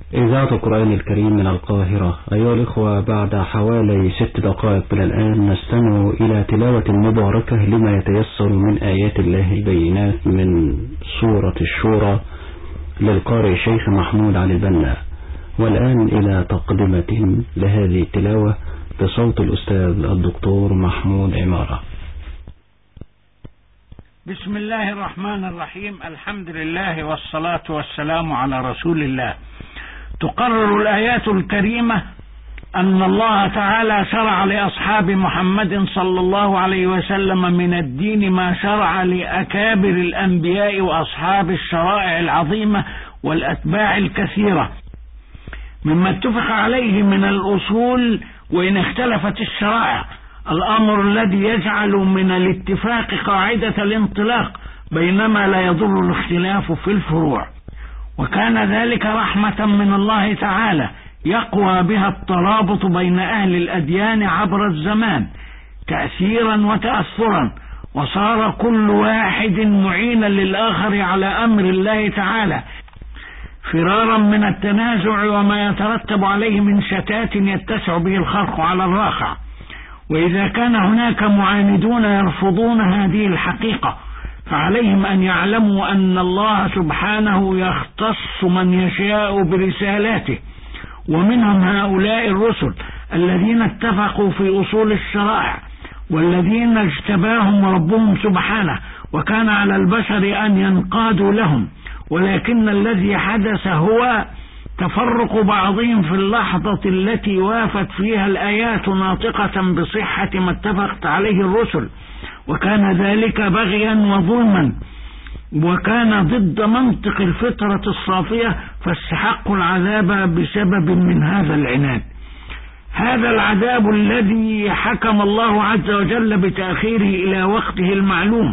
إذاعة القرآن الكريم من القاهرة. أيها الإخوة، بعد حوالي 6 دقائق من الآن نستمع إلى تلاوة مباركة لما يتيسر من آيات الله البينات من سورة الشورى للقارئ الشيخ محمود علي البنا. والآن إلى تقدمة لهذه التلاوة بصوت الأستاذ الدكتور محمود عمارة. بسم الله الرحمن الرحيم. الحمد لله والصلاة والسلام على رسول الله. تقرر الآيات الكريمة أن الله تعالى شرع لأصحاب محمد صلى الله عليه وسلم من الدين ما شرع لأكابر الأنبياء وأصحاب الشرائع العظيمة والأتباع الكثيرة، مما اتفق عليه من الأصول وإن اختلفت الشرائع، الأمر الذي يجعل من الاتفاق قاعدة الانطلاق، بينما لا يضر الاختلاف في الفروع. وكان ذلك رحمة من الله تعالى يقوى بها الترابط بين أهل الأديان عبر الزمان تأثيرا وتأثرا، وصار كل واحد معينا للآخر على أمر الله تعالى، فرارا من التنازع وما يترتب عليه من شتات يتسع به الخلق على الراقع. وإذا كان هناك معاندون يرفضون هذه الحقيقة، فعليهم أن يعلموا أن الله سبحانه يختص من يشاء برسالاته، ومنهم هؤلاء الرسل الذين اتفقوا في أصول الشرائع، والذين اجتباهم ربهم سبحانه، وكان على البشر أن ينقادوا لهم. ولكن الذي حدث هو تفرق بعضهم في اللحظة التي وافت فيها الآيات ناطقة بصحة ما اتفقت عليه الرسل، وكان ذلك بغيا وظلما، وكان ضد منطق الفطرة الصافية، فاستحقوا العذاب بسبب من هذا العناد. هذا العذاب الذي حكم الله عز وجل بتأخيره إلى وقته المعلوم.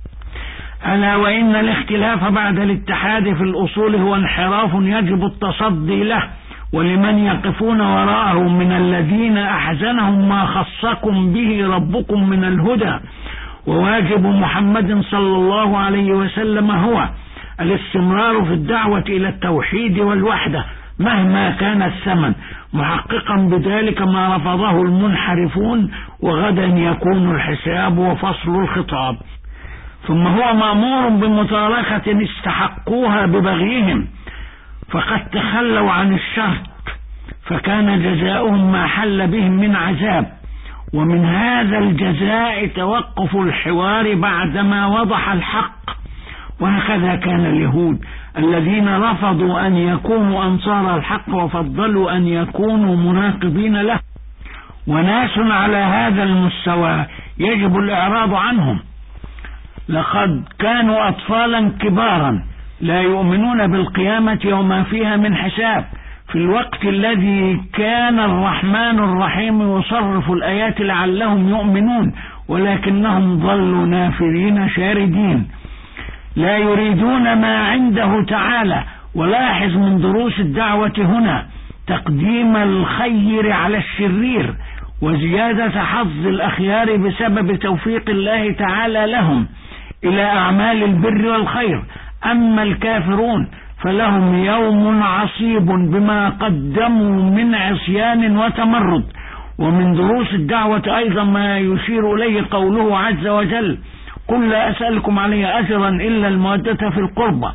ألا وإن الاختلاف بعد الاتحاد في الأصول هو انحراف يجب التصدي له، ولمن يقفون وراءه من الذين أحزنهم ما خصكم به ربكم من الهدى. وواجب محمد صلى الله عليه وسلم هو الاستمرار في الدعوة إلى التوحيد والوحدة مهما كان الثمن، محققا بذلك ما رفضه المنحرفون، وغدا يكون الحساب وفصل الخطاب. ثم هو مأمور بمتاركة استحقوها ببغيهم، فقد تخلوا عن الشرط، فكان جزاؤهم ما حل بهم من عذاب. ومن هذا الجزاء توقف الحوار بعدما وضح الحق. وهكذا كان اليهود الذين رفضوا أن يكونوا أنصار الحق وفضلوا أن يكونوا مناقضين له. وناس على هذا المستوى يجب الإعراض عنهم. لقد كانوا أطفالا كبارا لا يؤمنون بالقيامة وما فيها من حساب، في الوقت الذي كان الرحمن الرحيم يصرف الآيات لعلهم يؤمنون، ولكنهم ظلوا نافرين شاردين لا يريدون ما عنده تعالى. ولاحظ من دروس الدعوة هنا تقديم الخير على الشرير، وزيادة حظ الأخيار بسبب توفيق الله تعالى لهم إلى أعمال البر والخير. أما الكافرون فلهم يوم عصيب بما قدموا من عصيان وتمرد. ومن دروس الدعوة أيضا ما يشير إليه قوله عز وجل: قل لا أسألكم عليه أجرا إلا المودة في القربى.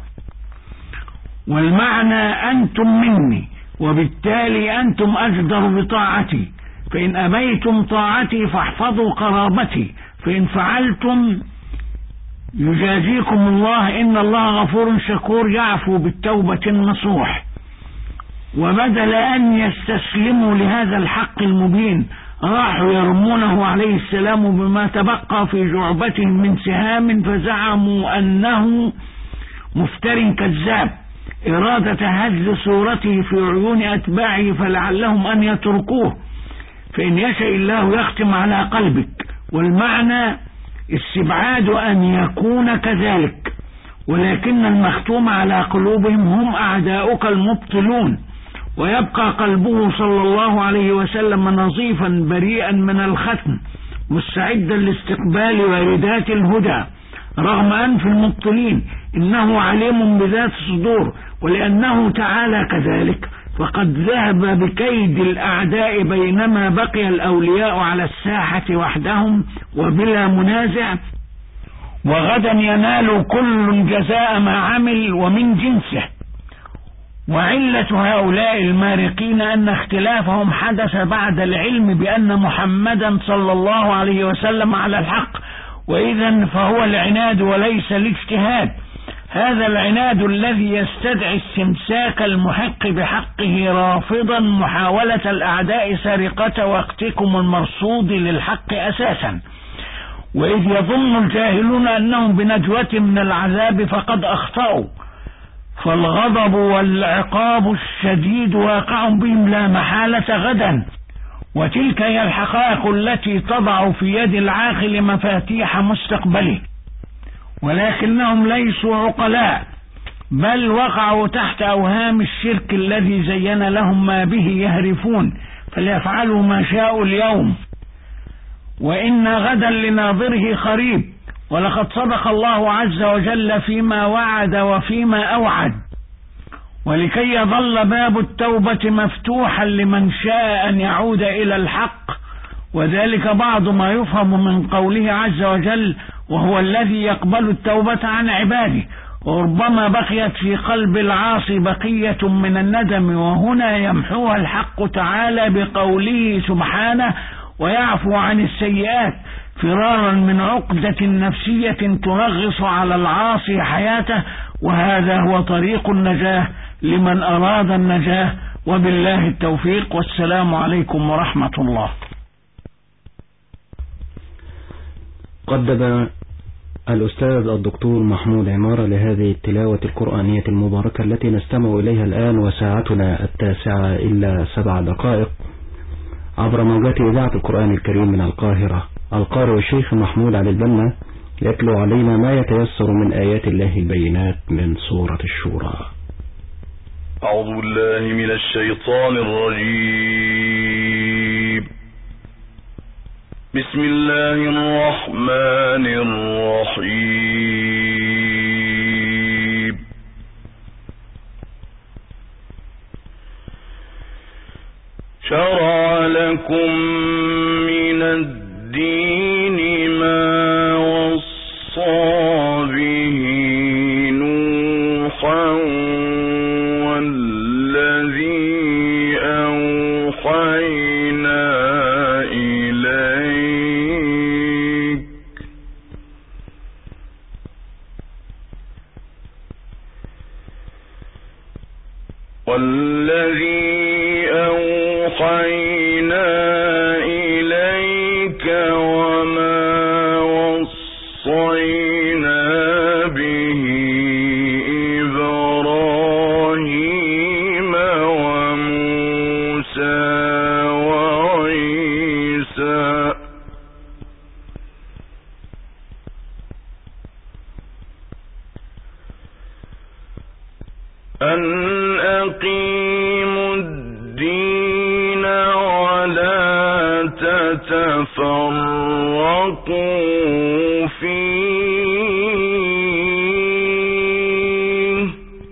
والمعنى أنتم مني، وبالتالي أنتم أجدر بطاعتي، فإن أبيتم طاعتي فاحفظوا قرابتي، فإن فعلتم يجازيكم الله، إن الله غفور شكور يعفو بالتوبة النصوح. وبدل أن يستسلموا لهذا الحق المبين راحوا يرمونه عليه السلام بما تبقى في جعبته من سهام، فزعموا أنه مفتر كذاب، إرادة هز صورته في عيون أتباعه فلعلهم أن يتركوه، فإن يشاء الله يختم على قلبك. والمعنى استبعاد أن يكون كذلك، ولكن المختوم على قلوبهم هم أعداؤك المبطلون، ويبقى قلبه صلى الله عليه وسلم نظيفا بريئا من الختم، مستعدا لاستقبال واردات الهدى رغم أنف المبطلين. إنه عليم بذات الصدور، ولأنه تعالى كذلك فقد ذهب بكيد الأعداء بينما بقي الأولياء على الساحة وحدهم وبلا منازع، وغدا ينال كل جزاء ما عمل ومن جنسه. وعلة هؤلاء المارقين أن اختلافهم حدث بعد العلم بأن محمدا صلى الله عليه وسلم على الحق، وإذا فهو العناد وليس الاجتهاد. هذا العناد الذي يستدعي استمساك المحق بحقه رافضا محاولة الأعداء سرقة وقتكم المرصود للحق أساسا. وإذ يظن الجاهلون أنهم بنجوة من العذاب فقد أخطأوا، فالغضب والعقاب الشديد واقع بهم لا محالة غدا، وتلك هي الحقائق التي تضع في يد العاقل مفاتيح مستقبله. ولكنهم ليسوا عقلاء، بل وقعوا تحت أوهام الشرك الذي زين لهم ما به يهرفون، فليفعلوا ما شاءوا اليوم، وإن غدا لناظره قريب. ولقد صدق الله عز وجل فيما وعد وفيما أوعد، ولكي يظل باب التوبة مفتوحا لمن شاء أن يعود إلى الحق، وذلك بعض ما يفهم من قوله عز وجل: وهو الذي يقبل التوبة عن عباده. وربما بقيت في قلب العاصي بقية من الندم، وهنا يمحوها الحق تعالى بقوله سبحانه: ويعفو عن السيئات، فرارا من عقدة نفسية تنغص على العاصي حياته. وهذا هو طريق النجاة لمن أراد النجاة، وبالله التوفيق، والسلام عليكم ورحمة الله. قدم الأستاذ الدكتور محمود عمارة لهذه التلاوة القرآنية المباركة التي نستمع إليها الآن، وساعتنا 9:07 عبر موجات إذاعة القرآن الكريم من القاهرة. القارئ الشيخ محمود علي البنا يتلو علينا ما يتيسر من آيات الله البينات من سورة الشورى. أعوذ بالله من الشيطان الرجيم. بسم الله الرحمن الرحيم. شرع لكم من الدين ما وصى به نوحا والذي أوحينا إليك وما وصينا به إبراهيم وموسى وعيسى أن أقيموا الدين ولا تتفرقوا فيه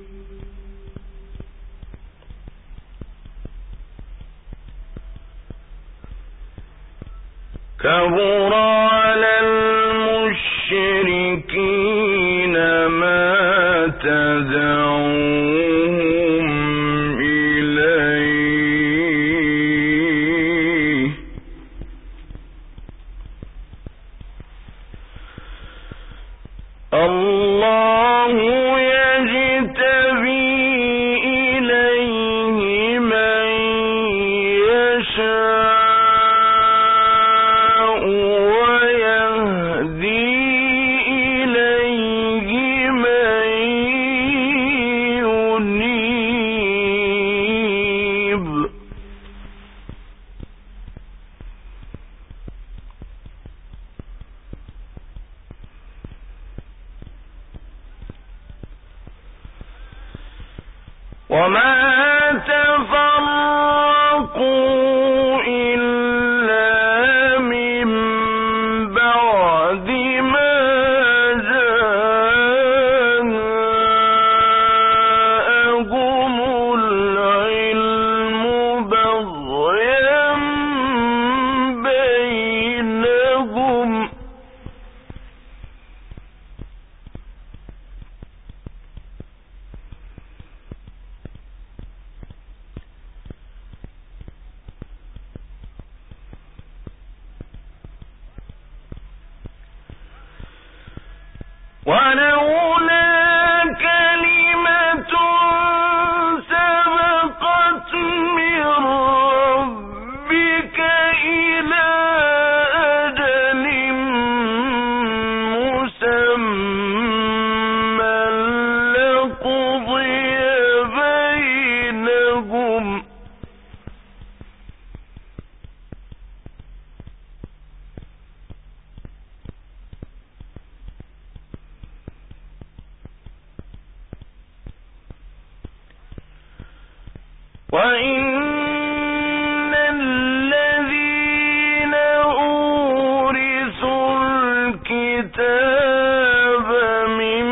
كبر على المشركين ما تدعوهم إليه الله يجتبي إليه من يشاء ويهدي إليه من ينيب وما تفرقوا إلا من بعد ما جاءهم العلم ولولا كلمة سبقت من ربك إلى أجل مسمى لقضي بينهم وإن الذين أورثوا الكتاب من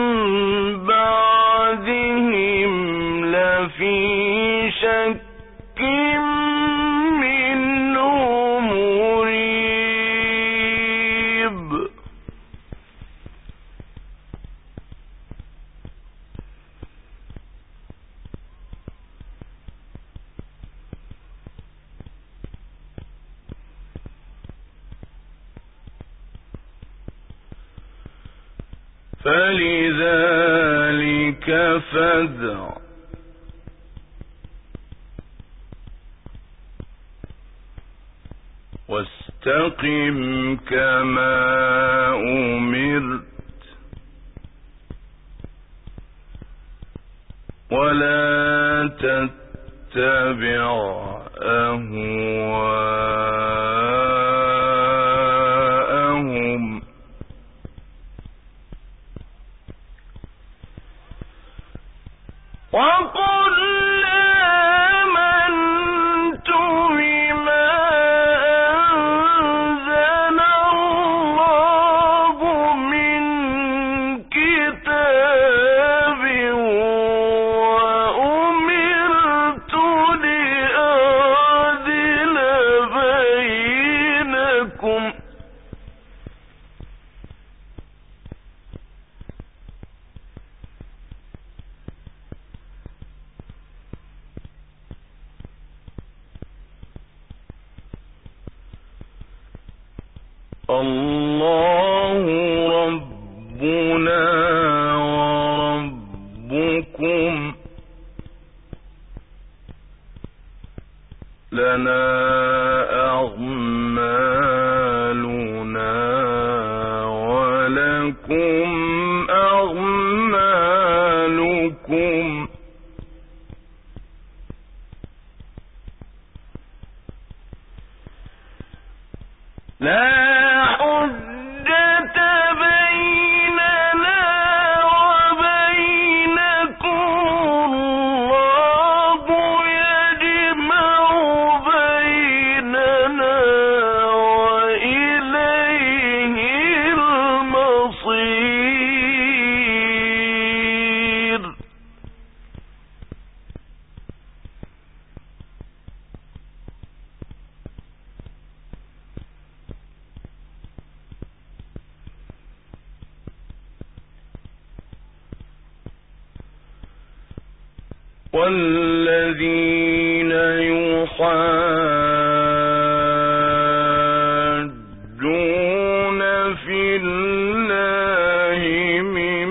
بعدهم لفي شك منه مريب فلذلك فادع واستقم كما أمرت ولا تتبع أهواءهم وقل آمنت بما أنزل الله من كتاب وأمرت لأعدل بينكم الله ربنا وربكم لنا أعمالنا ولكم أعمالكم لا حجة بيننا وبينكم الله يجمع بيننا وإليه المصير والذين يحاجون في الله من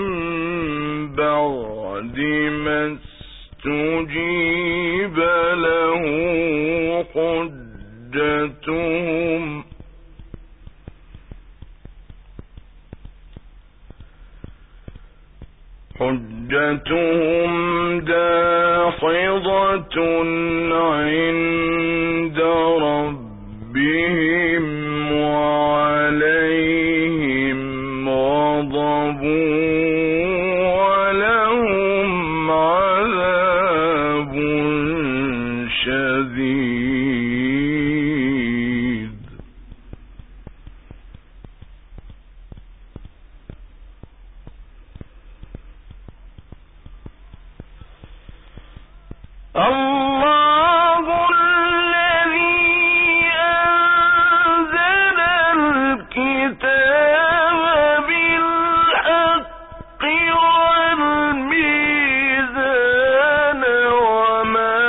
بعد ما استجيب له حجتهم داحضة عند ربهم وعليهم غضب ولهم عذاب شديد. الله الذي أنزل الكتاب بالحق والميزان وما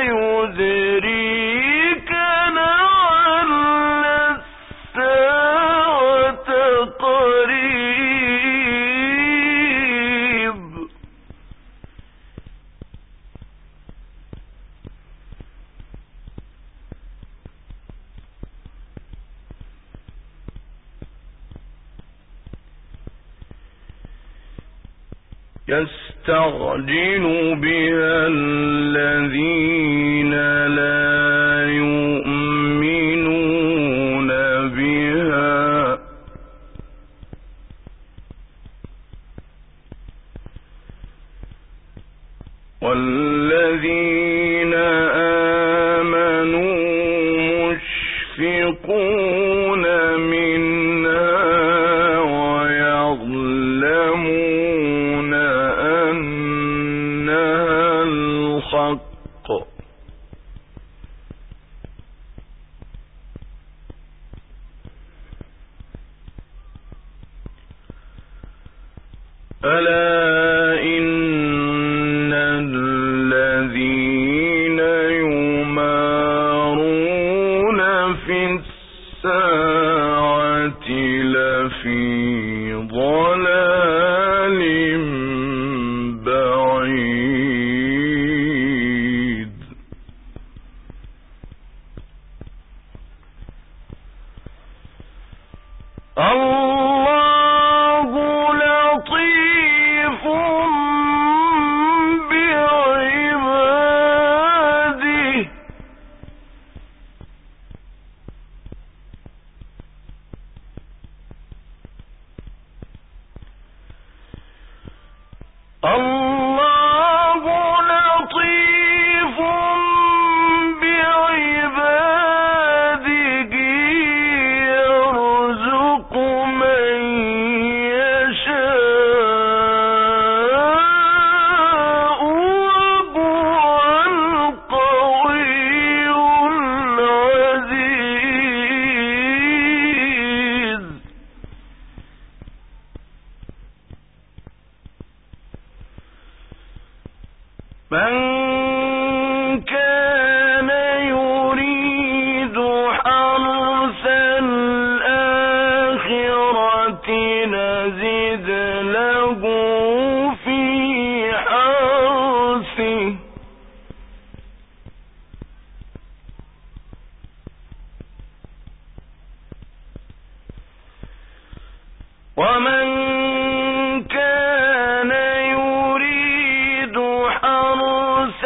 يدريك لعل الساعة قريب. يستعجل بها الذين لا يؤمنون بها والذين آمنوا مشفقون منها ويعلمون أنها الحق ألا إن الذين يمارون في الساعة لفي ضلال بعيد الله لطيف بعباده الله لطيف بعباده يرزق من يشاء وهو القوي العزيز من كان يريد حرث الآخرة نزد له في حرثه ومن كان يريد حرث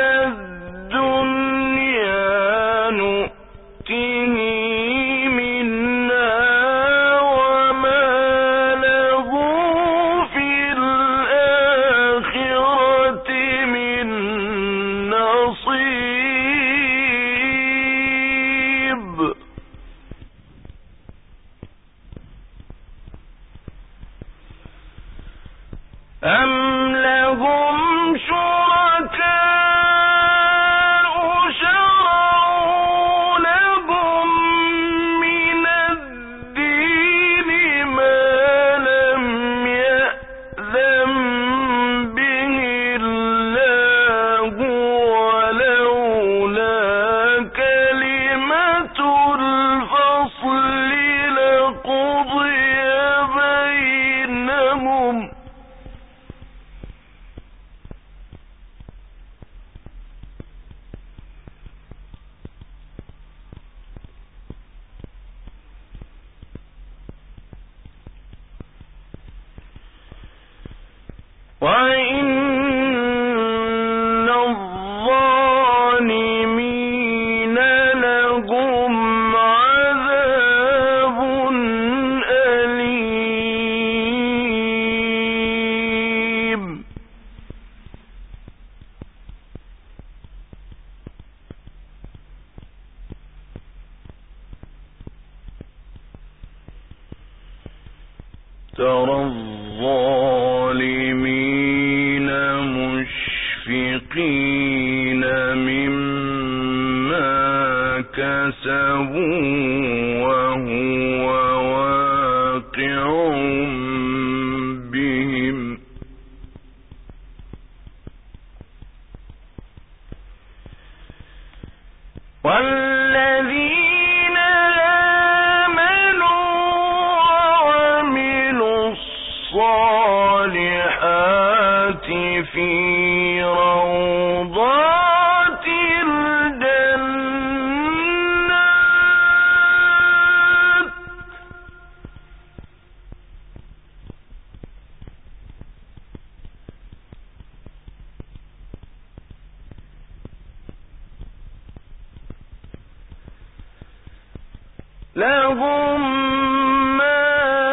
الدنيا نؤته منها وما له في الآخرة من نصيب أم لهم شركاء شرعوا لهم من الدين ما لم يأذن به الله ولولا كلمة الفصل لقضي بينهم وإن الظالمين لهم عذاب أليم ترى الظالمين مشفقين مما كسبوا وهو واقع بهم والذين آمنوا وعملوا الصالحات في روضات الجنات لهم ما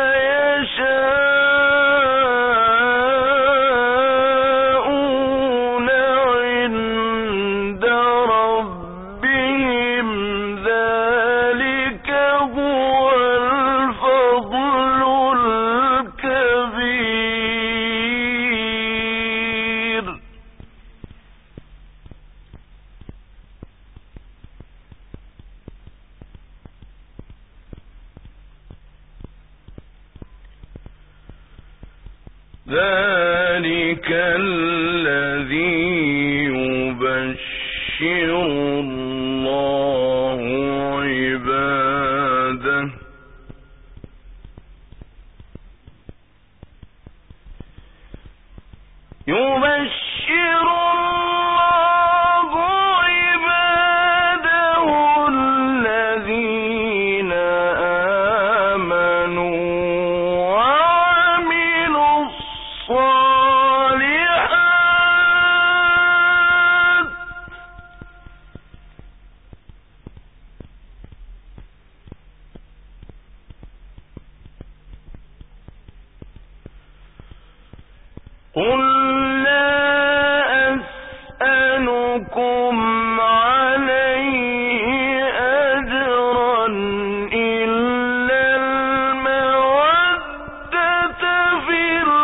يشاءون عند ربهم ذلك هو الفضل الكبير. ذلك الذي يبشر الله عباده الذين آمنوا وعملوا الصالحات قل لا أسألكم عليه أجرا إلا المودة في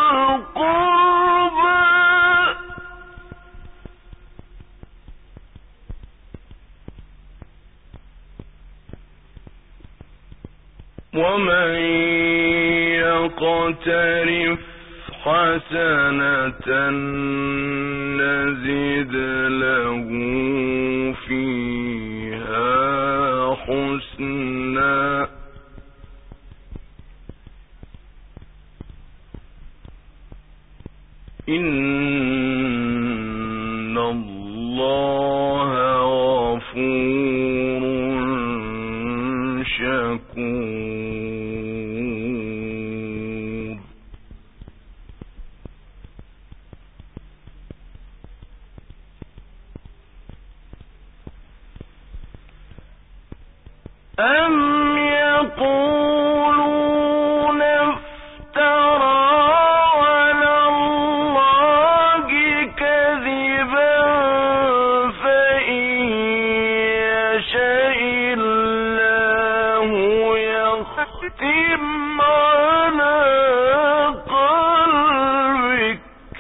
القربى ومن يقترف حسنة نزد له فيها حسنا إن الله غفور شكور. أم يقولون افترى على الله كذبا فإن يشاء الله يختم على قلبك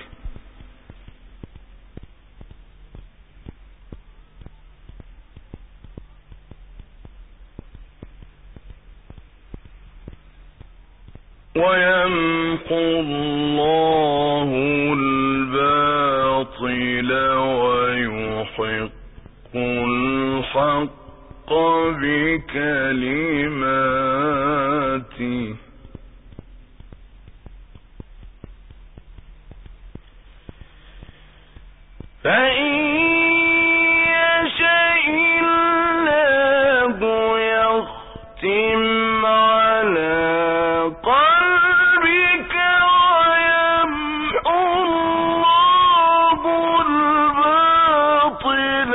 ويمحو الله الباطل ويحق الحق بكلماته فإن يشاء الله يختم على قلبك ويمحو الله الباطل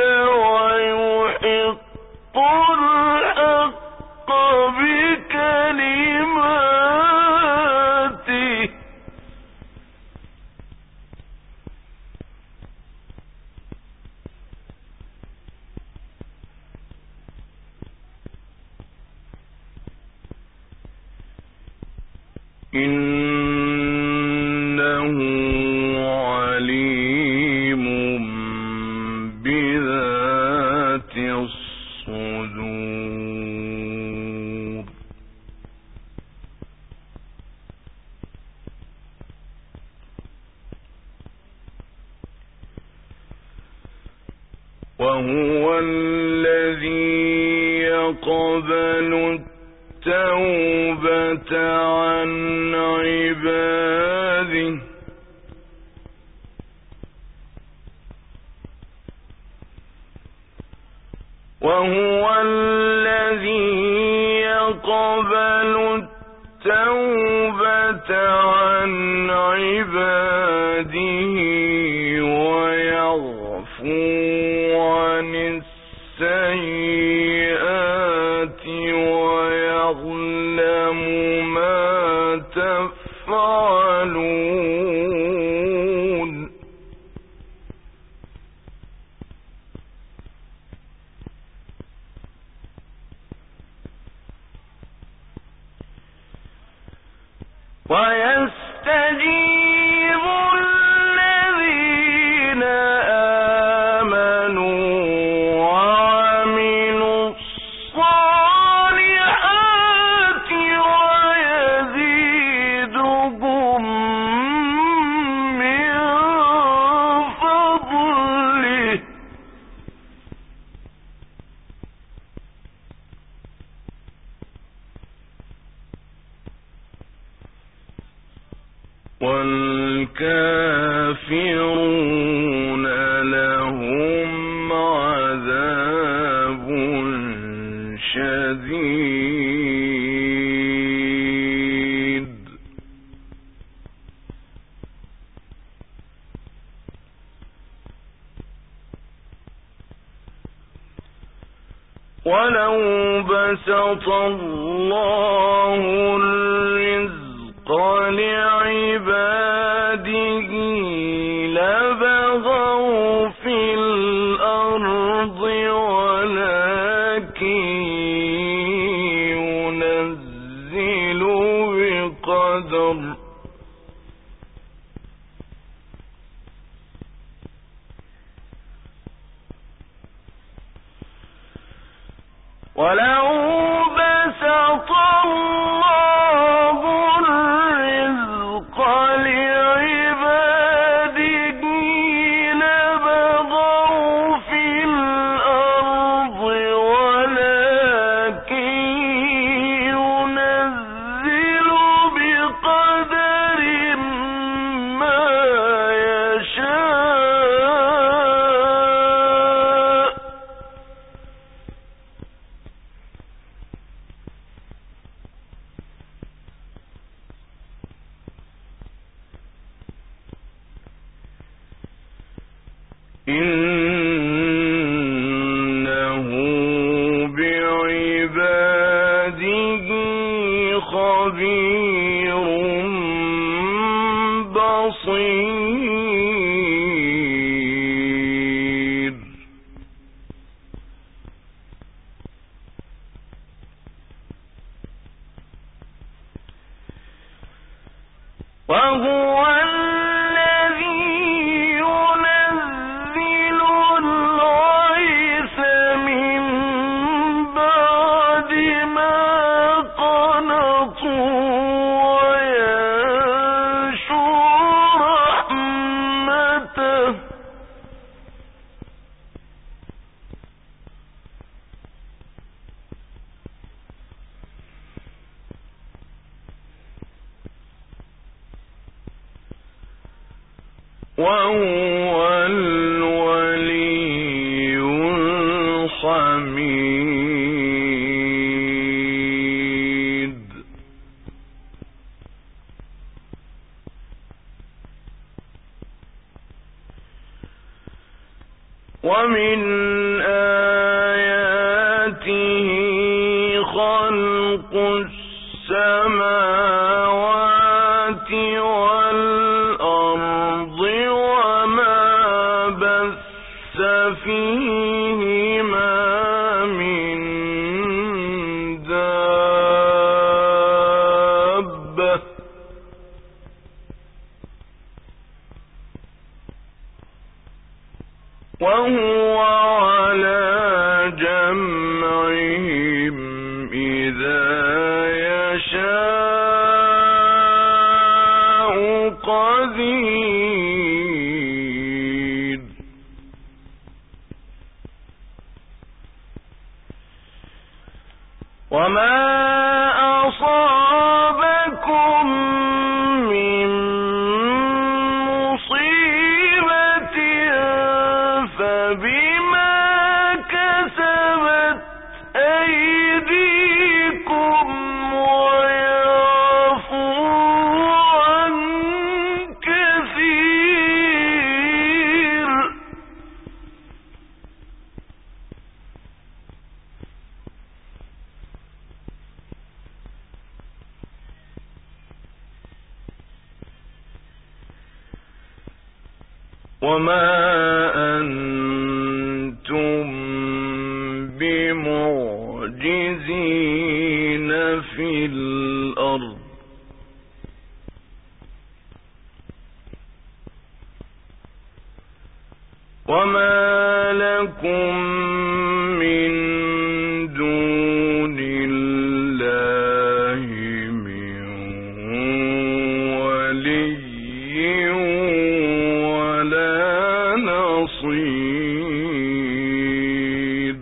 ويحق الحق بكلماته إنه عليم بذات الصدور. وهو الذي يقبل التوبة عن عباده وهو الذي يقبل التوبة عن عباده ويعفو عن السيئات ويعفو ويستجيب الذين آمنوا وعملوا الصالحات ويزيدهم من فضله والكافرون لهم عذاب شديد ولو بسط الله الرزق لعباده لبغوا في الأرض ولكن ينزل بقدر ولو بسط الله الرزق لعباده لبغوا في الأرض ولكن ينزل بقدر ما يشاء إنه بعباده خبير بصير وهو الذي ينزل الغيث من بعد ما قنطوا وينشر رحمته وهو الولي الحميد ومن آياته خلق السماوات والأرض وما بث فيهما من دابة وهو على جمعهم إذا يشاء قدير وما أصابكم من مصيبة فبما كسبت أيديكم ويعفو عن كثير وما أنتم بمعجزين في الأرض وما لكم من دون الله من ولي ولا نصير.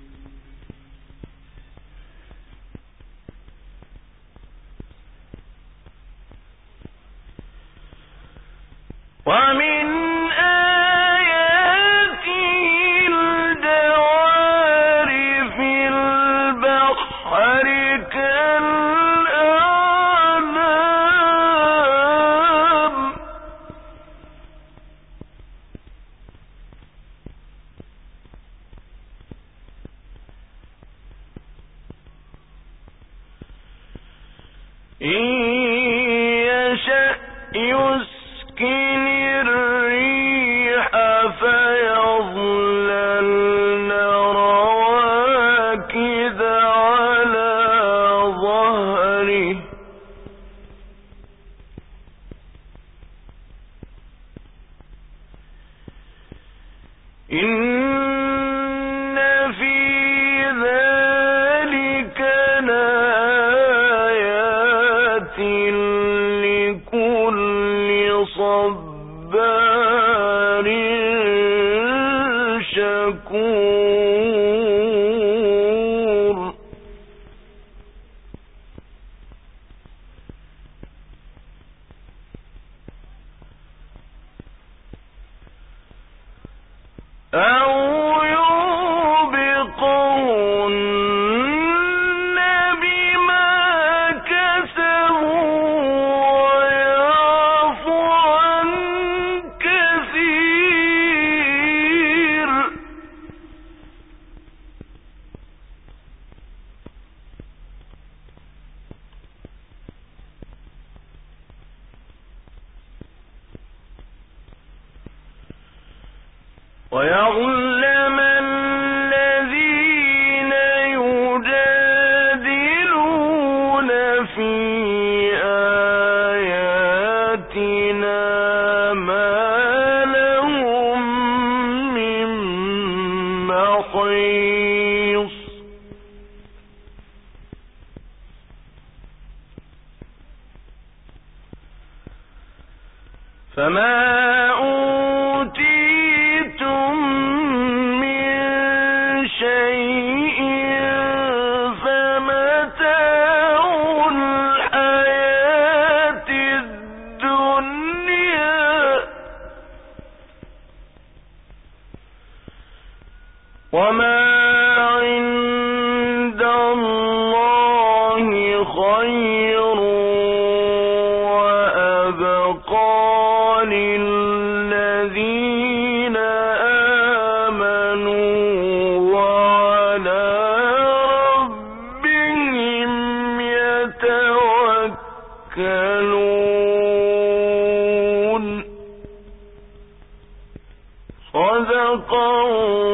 ومن إن يشأ يسكن الريح فيظللن رواكد على ظهره إن في ذلك لآيات لكل صبار شكور. أو يوبقهن بما كسبوا ويعفو عن كثير. ويعلم الذين يجادلون في آياتنا ما لهم من محيص. فما أوتيتم من شيء فمتاع الحياة الدنيا وما عند الله خير وأبقى للذين آمنوا وعلى ربهم يتوكلون. صدق الله